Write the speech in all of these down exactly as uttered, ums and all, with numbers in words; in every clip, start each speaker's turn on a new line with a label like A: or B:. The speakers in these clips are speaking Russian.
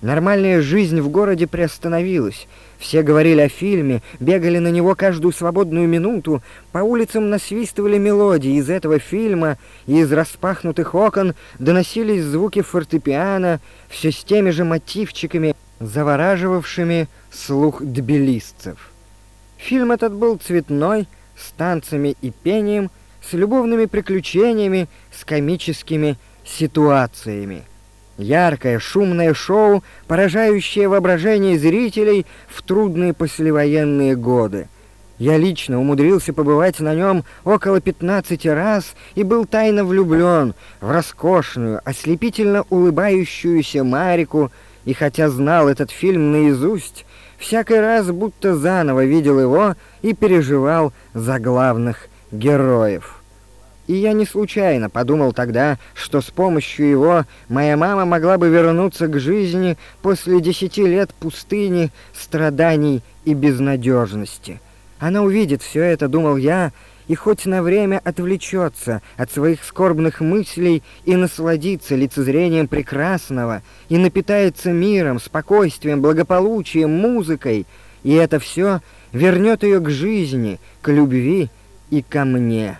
A: Нормальная жизнь в городе приостановилась. Все говорили о фильме, бегали на него каждую свободную минуту, по улицам насвистывали мелодии из этого фильма, и из распахнутых окон доносились звуки фортепиано, все с теми же мотивчиками, завораживавшими слух тбилисцев. Фильм этот был цветной, с танцами и пением, с любовными приключениями, с комическими ситуациями. Яркое, шумное шоу, поражающее воображение зрителей в трудные послевоенные годы. Я лично умудрился побывать на нем около пятнадцати раз и был тайно влюблен в роскошную, ослепительно улыбающуюся Марику, и хотя знал этот фильм наизусть, всякий раз будто заново видел его и переживал за главных героев. И я не случайно подумал тогда, что с помощью его моя мама могла бы вернуться к жизни после десяти лет пустыни, страданий и безнадежности. Она увидит все это, думал я, и хоть на время отвлечется от своих скорбных мыслей и насладится лицезрением прекрасного, и напитается миром, спокойствием, благополучием, музыкой, и это все вернет ее к жизни, к любви и ко мне.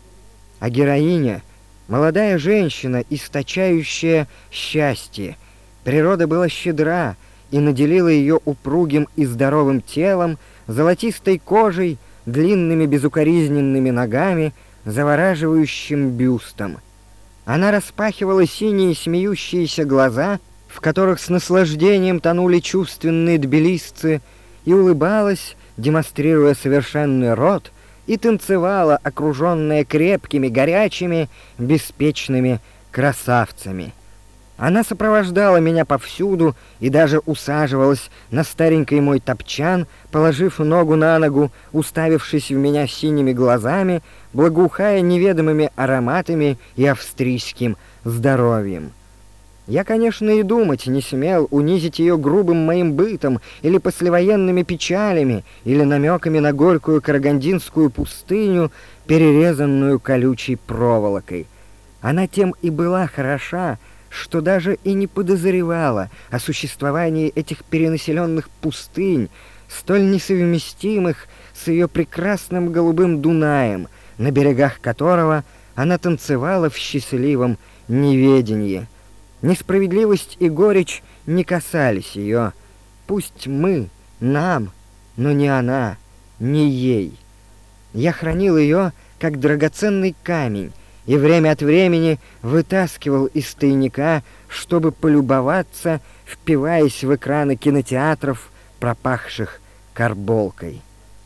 A: А героиня — молодая женщина, источающая счастье. Природа была щедра и наделила ее упругим и здоровым телом, золотистой кожей, длинными безукоризненными ногами, завораживающим бюстом. Она распахивала синие смеющиеся глаза, в которых с наслаждением тонули чувственные тбилисцы, и улыбалась, демонстрируя совершенный рот, и танцевала, окруженная крепкими, горячими, беспечными красавцами. Она сопровождала меня повсюду и даже усаживалась на старенький мой топчан, положив ногу на ногу, уставившись в меня синими глазами, благоухая неведомыми ароматами и австрийским здоровьем. Я, конечно, и думать не смел унизить ее грубым моим бытом или послевоенными печалями, или намеками на горькую карагандинскую пустыню, перерезанную колючей проволокой. Она тем и была хороша, что даже и не подозревала о существовании этих перенаселенных пустынь, столь несовместимых с ее прекрасным голубым Дунаем, на берегах которого она танцевала в счастливом неведении. Несправедливость и горечь не касались ее. Пусть мы, нам, но не она, не ей. Я хранил ее, как драгоценный камень, и время от времени вытаскивал из тайника, чтобы полюбоваться, впиваясь в экраны кинотеатров, пропахших карболкой.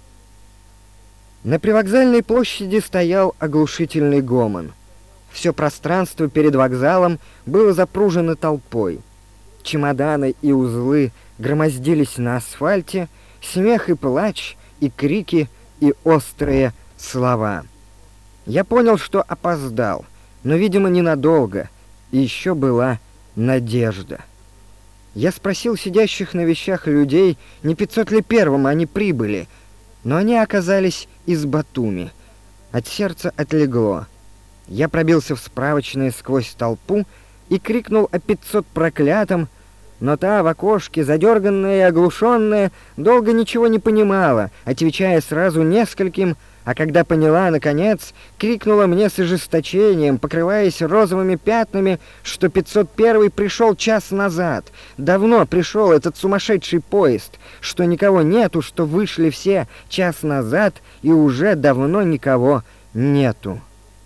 A: На привокзальной площади стоял оглушительный гомон. Все пространство перед вокзалом было запружено толпой. Чемоданы и узлы громоздились на асфальте, смех и плач, и крики, и острые слова. Я понял, что опоздал, но, видимо, ненадолго, и еще была надежда. Я спросил сидящих на вещах людей, не пятьсот ли первым они прибыли, но они оказались из Батуми. От сердца отлегло. Я пробился в справочное сквозь толпу и крикнул о пятьсот проклятом, но та в окошке, задерганная и оглушенная, долго ничего не понимала, отвечая сразу нескольким, а когда поняла, наконец, крикнула мне с ожесточением, покрываясь розовыми пятнами, что пятьсот первый пришел час назад. Давно пришел этот сумасшедший поезд, что никого нету, что вышли все час назад, и уже давно никого нету.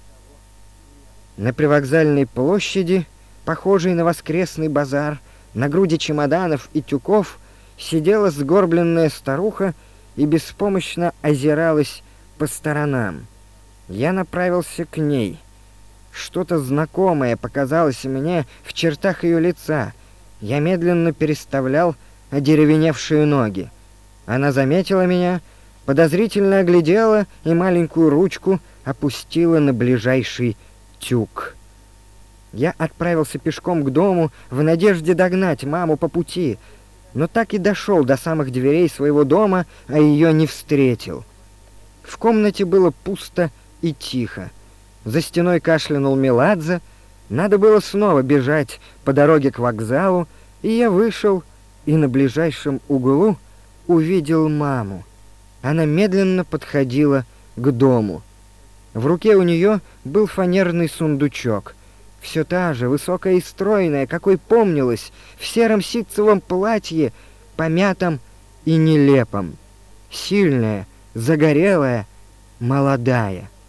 A: На привокзальной площади, похожей на воскресный базар, на груди чемоданов и тюков, сидела сгорбленная старуха и беспомощно озиралась по сторонам. Я направился к ней. Что-то знакомое показалось мне в чертах ее лица. Я медленно переставлял одеревеневшие ноги. Она заметила меня, подозрительно оглядела и маленькую ручку опустила на ближайший тюк. Я отправился пешком к дому в надежде догнать маму по пути, но так и дошел до самых дверей своего дома, а ее не встретил. В комнате было пусто и тихо. За стеной кашлянул Меладзе. Надо было снова бежать по дороге к вокзалу, И я вышел, и на ближайшем углу увидел маму. Она медленно подходила к дому. В руке у нее был фанерный сундучок. Все та же, высокая и стройная, какой помнилась, в сером ситцевом платье, помятом и нелепом. Сильная, загорелая, молодая.